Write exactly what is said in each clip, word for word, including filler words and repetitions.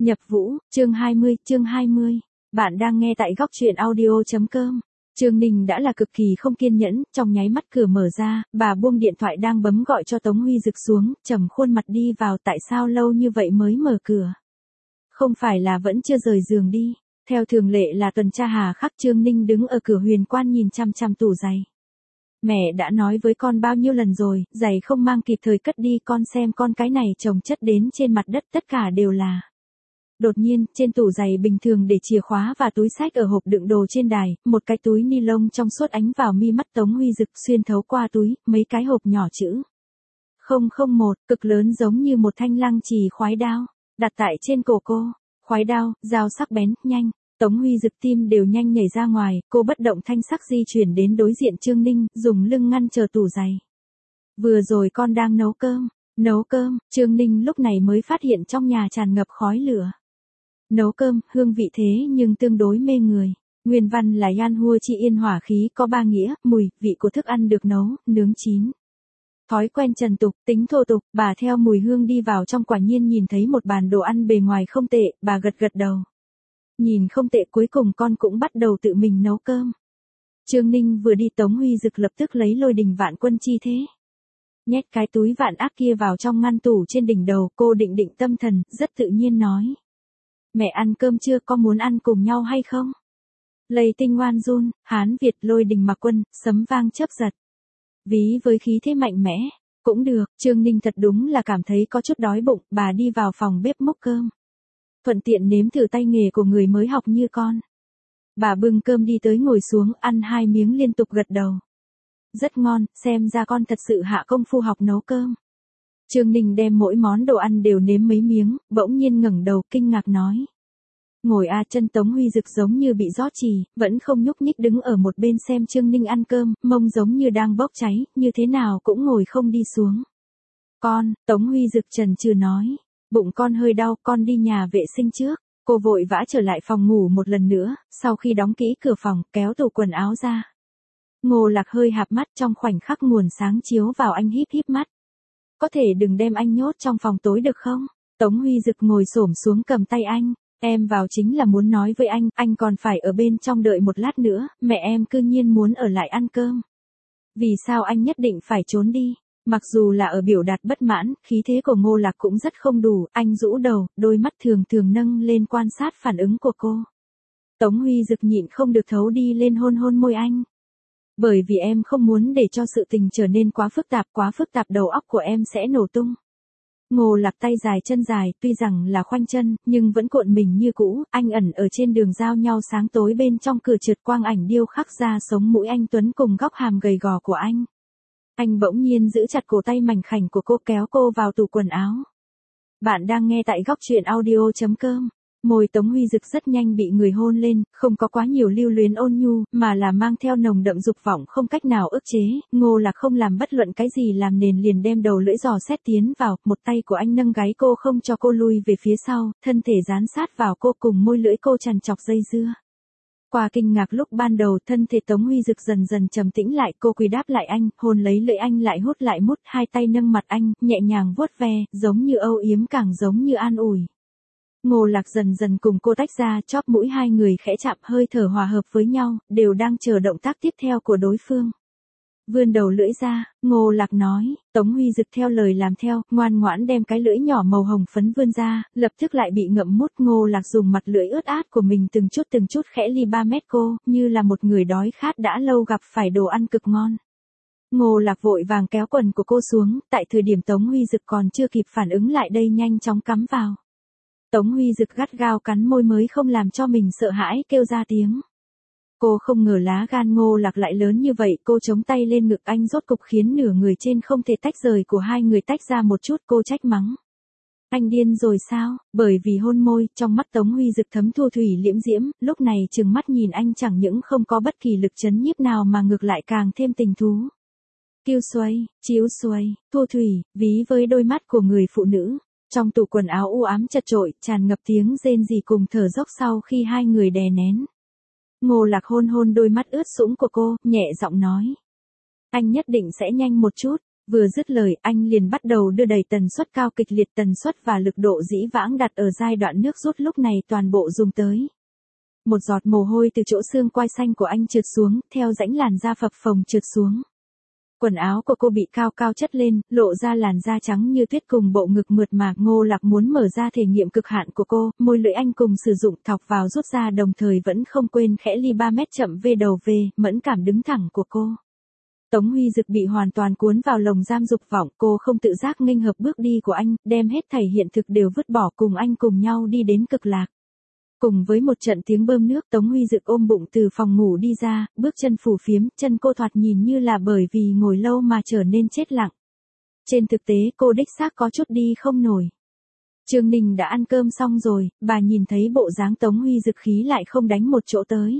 Nhập Vũ, chương hai mươi, chương hai mươi. Bạn đang nghe tại góc truyện audio.com. Trương Ninh đã là cực kỳ không kiên nhẫn, trong nháy mắt cửa mở ra, bà buông điện thoại đang bấm gọi cho Tống Huy Dực xuống, trầm khuôn mặt đi vào. Tại sao lâu như vậy mới mở cửa? Không phải là vẫn chưa rời giường đi. Theo thường lệ là tuần tra hà khắc, Trương Ninh đứng ở cửa huyền quan nhìn chăm chăm tủ giày. Mẹ đã nói với con bao nhiêu lần rồi, giày không mang kịp thời cất đi, con xem con cái này chồng chất đến trên mặt đất tất cả đều là. Đột nhiên, trên tủ giày bình thường để chìa khóa và túi xách ở hộp đựng đồ trên đài, một cái túi ni lông trong suốt ánh vào mi mắt Tống Huy Dực, xuyên thấu qua túi, mấy cái hộp nhỏ chữ không không một, cực lớn giống như một thanh lăng chì khoái đao, đặt tại trên cổ cô. Khoái đao, dao sắc bén, nhanh. Tống Huy Dực tim đều nhanh nhảy ra ngoài, cô bất động thanh sắc di chuyển đến đối diện Trương Ninh, dùng lưng ngăn chờ tủ giày. Vừa rồi con đang nấu cơm. Nấu cơm, Trương Ninh lúc này mới phát hiện trong nhà tràn ngập khói lửa. Nấu cơm, hương vị thế nhưng tương đối mê người. Nguyên văn là Yan Hua Chi Yên hỏa khí có ba nghĩa, mùi, vị của thức ăn được nấu, nướng chín. Thói quen trần tục, tính thô tục, bà theo mùi hương đi vào trong, quả nhiên nhìn thấy một bàn đồ ăn bề ngoài không tệ, bà gật gật đầu. Nhìn không tệ, cuối cùng con cũng bắt đầu tự mình nấu cơm. Trương Ninh vừa đi, Tống Huy Dực lập tức lấy Lôi Đình Vạn Quân chi thế. Nhét cái túi vạn ác kia vào trong ngăn tủ trên đỉnh đầu, cô định định tâm thần, rất tự nhiên nói. Mẹ ăn cơm chưa, có muốn ăn cùng nhau hay không? Lầy Tinh ngoan run, Hán Việt Lôi Đình Mặc Quân, sấm vang chớp giật. Ví với khí thế mạnh mẽ, cũng được, Trương Ninh thật đúng là cảm thấy có chút đói bụng, bà đi vào phòng bếp múc cơm. Thuận tiện nếm thử tay nghề của người mới học như con. Bà bưng cơm đi tới ngồi xuống, ăn hai miếng liên tục gật đầu. Rất ngon, xem ra con thật sự hạ công phu học nấu cơm. Trương Ninh đem mỗi món đồ ăn đều nếm mấy miếng, bỗng nhiên ngẩng đầu kinh ngạc nói. Ngồi a chân Tống Huy Dực giống như bị rót trì, vẫn không nhúc nhích đứng ở một bên xem Trương Ninh ăn cơm, mông giống như đang bốc cháy, như thế nào cũng ngồi không đi xuống. Con, Tống Huy Dực chần chừ nói, bụng con hơi đau, con đi nhà vệ sinh trước. Cô vội vã trở lại phòng ngủ một lần nữa, sau khi đóng kỹ cửa phòng, kéo tủ quần áo ra. Ngô Lạc hơi hạp mắt, trong khoảnh khắc nguồn sáng chiếu vào anh híp híp mắt. Có thể đừng đem anh nhốt trong phòng tối được không? Tống Huy Dực ngồi xổm xuống cầm tay anh. Em vào chính là muốn nói với anh, anh còn phải ở bên trong đợi một lát nữa, mẹ em cư nhiên muốn ở lại ăn cơm. Vì sao anh nhất định phải trốn đi? Mặc dù là ở biểu đạt bất mãn, khí thế của Ngô Lạc cũng rất không đủ, anh rũ đầu, đôi mắt thường thường nâng lên quan sát phản ứng của cô. Tống Huy Dực nhịn không được thấu đi lên hôn hôn môi anh. Bởi vì em không muốn để cho sự tình trở nên quá phức tạp, quá phức tạp đầu óc của em sẽ nổ tung. Ngô Lạc tay dài chân dài, tuy rằng là khoanh chân, nhưng vẫn cuộn mình như cũ, anh ẩn ở trên đường giao nhau sáng tối, bên trong cửa trượt quang ảnh điêu khắc ra sống mũi anh tuấn cùng góc hàm gầy gò của anh. Anh bỗng nhiên giữ chặt cổ tay mảnh khảnh của cô, kéo cô vào tủ quần áo. Bạn đang nghe tại góc truyện audio.com. Môi Tống Huy Dực rất nhanh bị người hôn lên, không có quá nhiều lưu luyến ôn nhu, mà là mang theo nồng đậm dục vọng không cách nào ức chế. Ngô Lạc không làm bất luận cái gì làm nền liền đem đầu lưỡi giò xét tiến vào, một tay của anh nâng gáy cô không cho cô lui về phía sau, thân thể dán sát vào cô, cùng môi lưỡi cô trằn trọc dây dưa. Qua kinh ngạc lúc ban đầu, thân thể Tống Huy Dực dần dần trầm tĩnh lại, cô quỳ đáp lại anh, hôn lấy lưỡi anh lại hút lại mút, hai tay nâng mặt anh, nhẹ nhàng vuốt ve, giống như âu yếm càng giống như an ủi. Ngô Lạc dần dần cùng cô tách ra, chóp mũi hai người khẽ chạm, hơi thở hòa hợp với nhau, đều đang chờ động tác tiếp theo của đối phương. Vươn đầu lưỡi ra, Ngô Lạc nói, Tống Huy Dực theo lời làm theo, ngoan ngoãn đem cái lưỡi nhỏ màu hồng phấn vươn ra, lập tức lại bị ngậm mút. Ngô Lạc dùng mặt lưỡi ướt át của mình từng chút từng chút khẽ li ba mét cô, như là một người đói khát đã lâu gặp phải đồ ăn cực ngon. Ngô Lạc vội vàng kéo quần của cô xuống, tại thời điểm Tống Huy Dực còn chưa kịp phản ứng lại đây nhanh chóng cắm vào. Tống Huy Dực gắt gao cắn môi mới không làm cho mình sợ hãi kêu ra tiếng. Cô không ngờ lá gan Ngô Lạc lại lớn như vậy, cô chống tay lên ngực anh, rốt cục khiến nửa người trên không thể tách rời của hai người tách ra một chút, cô trách mắng. Anh điên rồi sao? Bởi vì hôn môi, trong mắt Tống Huy Dực thấm thu thủy liễm diễm, lúc này trừng mắt nhìn anh chẳng những không có bất kỳ lực chấn nhiếp nào mà ngược lại càng thêm tình thú. Kiêu xoay, chiếu xoay, thu thủy, ví với đôi mắt của người phụ nữ. Trong tủ quần áo u ám chật chội, tràn ngập tiếng rên rỉ cùng thở dốc sau khi hai người đè nén. Ngô Lạc hôn hôn đôi mắt ướt sũng của cô, nhẹ giọng nói. Anh nhất định sẽ nhanh một chút. Vừa dứt lời, anh liền bắt đầu đưa đẩy tần suất cao kịch liệt, tần suất và lực độ dĩ vãng đặt ở giai đoạn nước rút lúc này toàn bộ dùng tới. Một giọt mồ hôi từ chỗ xương quai xanh của anh trượt xuống, theo rãnh làn da phập phồng trượt xuống. Quần áo của cô bị cao cao chất lên, lộ ra làn da trắng như tuyết cùng bộ ngực mượt mà. Ngô Lạc muốn mở ra thể nghiệm cực hạn của cô, môi lưỡi anh cùng sử dụng thọc vào rút ra, đồng thời vẫn không quên khẽ ly ba mét chậm về đầu về, mẫn cảm đứng thẳng của cô. Tống Huy Dực bị hoàn toàn cuốn vào lồng giam dục vọng, cô không tự giác nghênh hợp bước đi của anh, đem hết thảy hiện thực đều vứt bỏ, cùng anh cùng nhau đi đến cực lạc. Cùng với một trận tiếng bơm nước, Tống Huy Dực ôm bụng từ phòng ngủ đi ra, bước chân phù phiếm, chân cô thoạt nhìn như là bởi vì ngồi lâu mà trở nên chết lặng. Trên thực tế cô đích xác có chút đi không nổi. Trương Ninh đã ăn cơm xong rồi, bà nhìn thấy bộ dáng Tống Huy Dực khí lại không đánh một chỗ tới.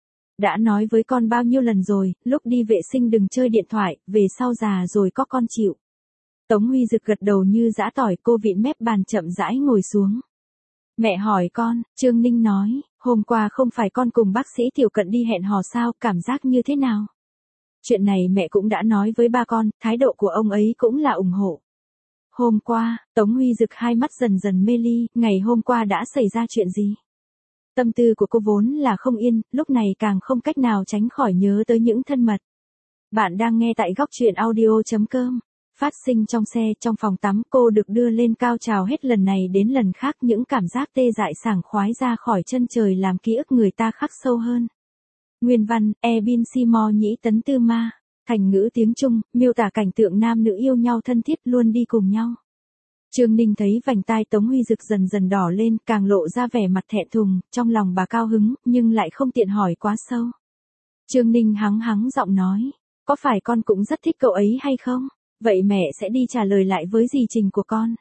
Đã nói với con bao nhiêu lần rồi, lúc đi vệ sinh đừng chơi điện thoại, về sau già rồi có con chịu. Tống Huy Dực gật đầu như giã tỏi, cô vịn mép bàn chậm rãi ngồi xuống. Mẹ hỏi con, Trương Ninh nói, hôm qua không phải con cùng bác sĩ Tiểu Cận đi hẹn hò sao, cảm giác như thế nào? Chuyện này mẹ cũng đã nói với ba con, thái độ của ông ấy cũng là ủng hộ. Hôm qua, Tống Huy Dực hai mắt dần dần mê ly, ngày hôm qua đã xảy ra chuyện gì? Tâm tư của cô vốn là không yên, lúc này càng không cách nào tránh khỏi nhớ tới những thân mật. Bạn đang nghe tại góc truyện audio chấm com. Phát sinh trong xe, trong phòng tắm, cô được đưa lên cao trào hết lần này đến lần khác, những cảm giác tê dại sảng khoái ra khỏi chân trời làm ký ức người ta khắc sâu hơn. Nguyên văn, Ebin Seymour Nhĩ Tấn Tư Ma. Thành ngữ tiếng Trung, miêu tả cảnh tượng nam nữ yêu nhau thân thiết luôn đi cùng nhau. Trương Ninh thấy vành tai Tống Huy Dực dần dần đỏ lên, càng lộ ra vẻ mặt thẹn thùng, trong lòng bà cao hứng, nhưng lại không tiện hỏi quá sâu. Trương Ninh hắng hắng giọng nói, có phải con cũng rất thích cậu ấy hay không? Vậy mẹ sẽ đi trả lời lại với dì Trình của con.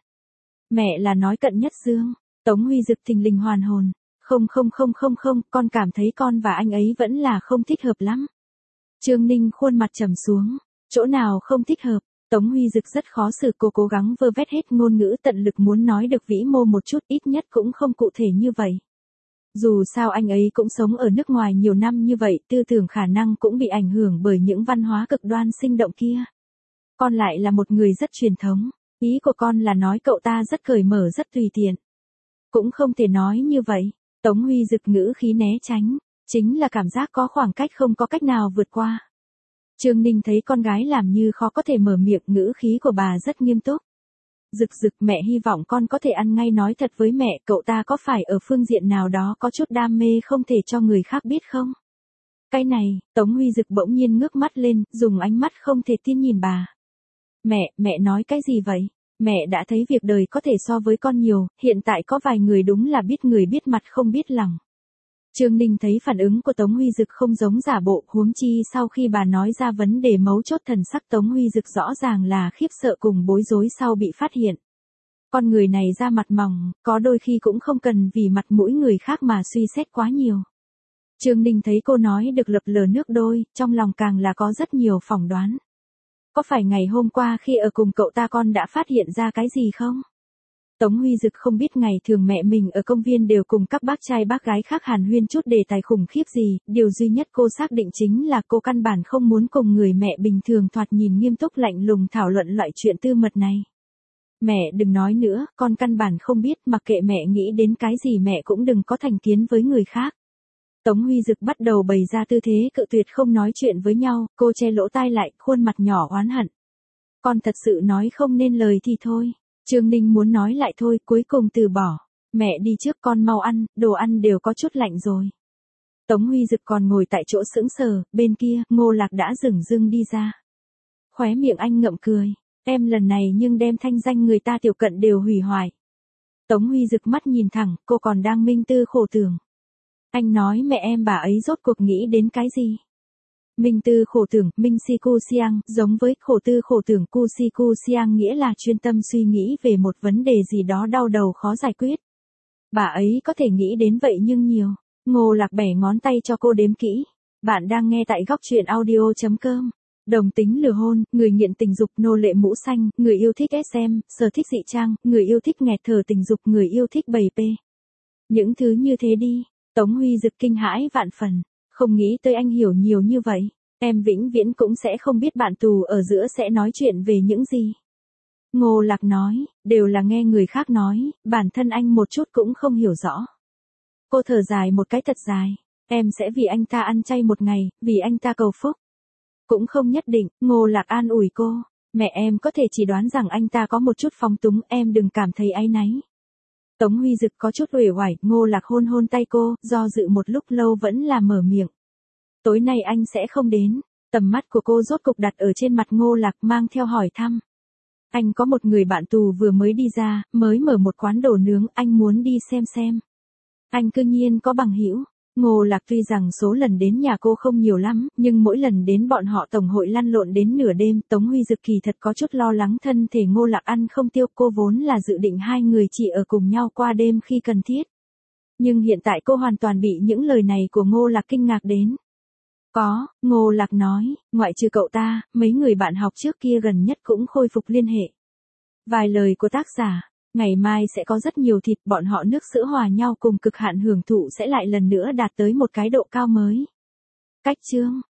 Mẹ là nói Cận Nhất Dương. Tống Huy Dực thình lình hoàn hồn. Không không không không không, con cảm thấy con và anh ấy vẫn là không thích hợp lắm. Trương Ninh khuôn mặt trầm xuống. Chỗ nào không thích hợp? Tống Huy Dực rất khó xử, cô cố gắng vơ vét hết ngôn ngữ tận lực muốn nói được vĩ mô một chút, ít nhất cũng không cụ thể như vậy. Dù sao anh ấy cũng sống ở nước ngoài nhiều năm như vậy, tư tưởng khả năng cũng bị ảnh hưởng bởi những văn hóa cực đoan sinh động kia. Con lại là một người rất truyền thống. Ý của con là nói cậu ta rất cởi mở, rất tùy tiện. Cũng không thể nói như vậy. Tống Huy Dực ngữ khí né tránh. Chính là cảm giác có khoảng cách không có cách nào vượt qua. Trương Ninh thấy con gái làm như khó có thể mở miệng, ngữ khí của bà rất nghiêm túc. Dực Dực, mẹ hy vọng con có thể ăn ngay nói thật với mẹ, cậu ta có phải ở phương diện nào đó có chút đam mê không thể cho người khác biết không? Cái này, Tống Huy Dực bỗng nhiên ngước mắt lên, dùng ánh mắt không thể tin nhìn bà. Mẹ, mẹ nói cái gì vậy? Mẹ đã thấy việc đời có thể so với con nhiều, hiện tại có vài người đúng là biết người biết mặt không biết lòng. Trương Ninh thấy phản ứng của Tống Huy Dực không giống giả bộ, huống chi sau khi bà nói ra vấn đề mấu chốt, thần sắc Tống Huy Dực rõ ràng là khiếp sợ cùng bối rối sau bị phát hiện. Con người này da mặt mỏng, có đôi khi cũng không cần vì mặt mũi người khác mà suy xét quá nhiều. Trương Ninh thấy cô nói được lập lờ nước đôi, trong lòng càng là có rất nhiều phỏng đoán. Có phải ngày hôm qua khi ở cùng cậu ta con đã phát hiện ra cái gì không? Tống Huy Dực không biết ngày thường mẹ mình ở công viên đều cùng các bác trai bác gái khác hàn huyên chút đề tài khủng khiếp gì, điều duy nhất cô xác định chính là cô căn bản không muốn cùng người mẹ bình thường thoạt nhìn nghiêm túc lạnh lùng thảo luận loại chuyện tư mật này. Mẹ đừng nói nữa, con căn bản không biết, mặc kệ mẹ nghĩ đến cái gì mẹ cũng đừng có thành kiến với người khác. Tống Huy Dực bắt đầu bày ra tư thế cự tuyệt không nói chuyện với nhau, cô che lỗ tai lại, khuôn mặt nhỏ oán hận. Con thật sự nói không nên lời thì thôi. Trương Ninh muốn nói lại thôi, cuối cùng từ bỏ. Mẹ đi trước, con mau ăn, đồ ăn đều có chút lạnh rồi. Tống Huy Dực còn ngồi tại chỗ sững sờ, bên kia, Ngô Lạc đã dửng dưng đi ra. Khóe miệng anh ngậm cười, em lần này nhưng đem thanh danh người ta Tiểu Cận đều hủy hoại. Tống Huy Dực mắt nhìn thẳng, cô còn đang minh tư khổ tưởng. Anh nói mẹ em bà ấy rốt cuộc nghĩ đến cái gì? Minh tư khổ tưởng, Minh si cu siang, giống với khổ tư khổ tưởng, cu si cu siang nghĩa là chuyên tâm suy nghĩ về một vấn đề gì đó đau đầu khó giải quyết. Bà ấy có thể nghĩ đến vậy nhưng nhiều. Ngô Lạc bẻ ngón tay cho cô đếm kỹ. Bạn đang nghe tại góc truyện audio chấm com. Đồng tính lừa hôn, người nghiện tình dục, nô lệ mũ xanh, người yêu thích ét em, sở thích dị trang, người yêu thích nghẹt thở tình dục, người yêu thích bầy pê. Những thứ như thế đi. Tống Huy Dực kinh hãi vạn phần. Không nghĩ tới anh hiểu nhiều như vậy. Em vĩnh viễn cũng sẽ không biết bạn tù ở giữa sẽ nói chuyện về những gì. Ngô Lạc nói, đều là nghe người khác nói, bản thân anh một chút cũng không hiểu rõ. Cô thở dài một cái thật dài, em sẽ vì anh ta ăn chay một ngày, vì anh ta cầu phúc. Cũng không nhất định, Ngô Lạc an ủi cô, mẹ em có thể chỉ đoán rằng anh ta có một chút phóng túng, em đừng cảm thấy áy náy. Tống Huy Dực có chút uể oải, Ngô Lạc hôn hôn tay cô, do dự một lúc lâu vẫn là mở miệng. Tối nay anh sẽ không đến, tầm mắt của cô rốt cục đặt ở trên mặt Ngô Lạc mang theo hỏi thăm. Anh có một người bạn tù vừa mới đi ra, mới mở một quán đồ nướng, anh muốn đi xem xem. Anh cư nhiên có bằng hữu. Ngô Lạc tuy rằng số lần đến nhà cô không nhiều lắm, nhưng mỗi lần đến bọn họ tổng hội lăn lộn đến nửa đêm, Tống Huy Dực kỳ thật có chút lo lắng thân thể Ngô Lạc ăn không tiêu, cô vốn là dự định hai người chỉ ở cùng nhau qua đêm khi cần thiết. Nhưng hiện tại cô hoàn toàn bị những lời này của Ngô Lạc kinh ngạc đến. Có, Ngô Lạc nói, ngoại trừ cậu ta, mấy người bạn học trước kia gần nhất cũng khôi phục liên hệ. Vài lời của tác giả, ngày mai sẽ có rất nhiều thịt, bọn họ nước sữa hòa nhau cùng cực hạn hưởng thụ sẽ lại lần nữa đạt tới một cái độ cao mới. Cách chương